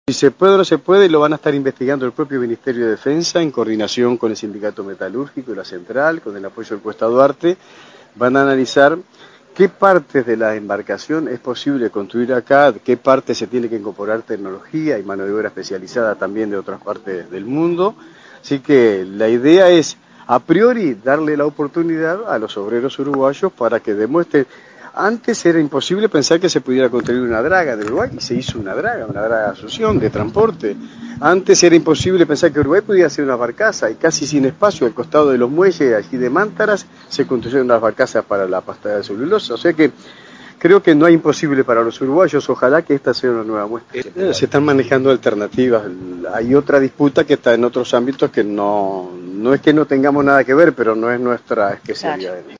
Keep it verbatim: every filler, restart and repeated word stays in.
Si se puede o no se puede, lo van a estar investigando el propio Ministerio de Defensa en coordinación con el Sindicato Metalúrgico y la Central, con el apoyo del Cuesta Duarte. Van a analizar qué partes de la embarcación es posible construir acá, qué partes se tiene que incorporar tecnología y mano de obra especializada también de otras partes del mundo. Así que la idea es, a priori, darle la oportunidad a los obreros uruguayos para que demuestren. Antes era imposible pensar que se pudiera construir una draga de Uruguay y se hizo una draga, una draga de Asunción, de transporte. Antes era imposible pensar que Uruguay podía hacer una barcaza y casi sin espacio al costado de los muelles allí de Mántaras se construyeron las barcazas para la pasta de celulosa. O sea que creo que no hay imposible para los uruguayos, ojalá que esta sea una nueva muestra. Se están manejando alternativas, hay otra disputa que está en otros ámbitos que no, no es que no tengamos nada que ver, pero no es nuestra especialidad. Claro.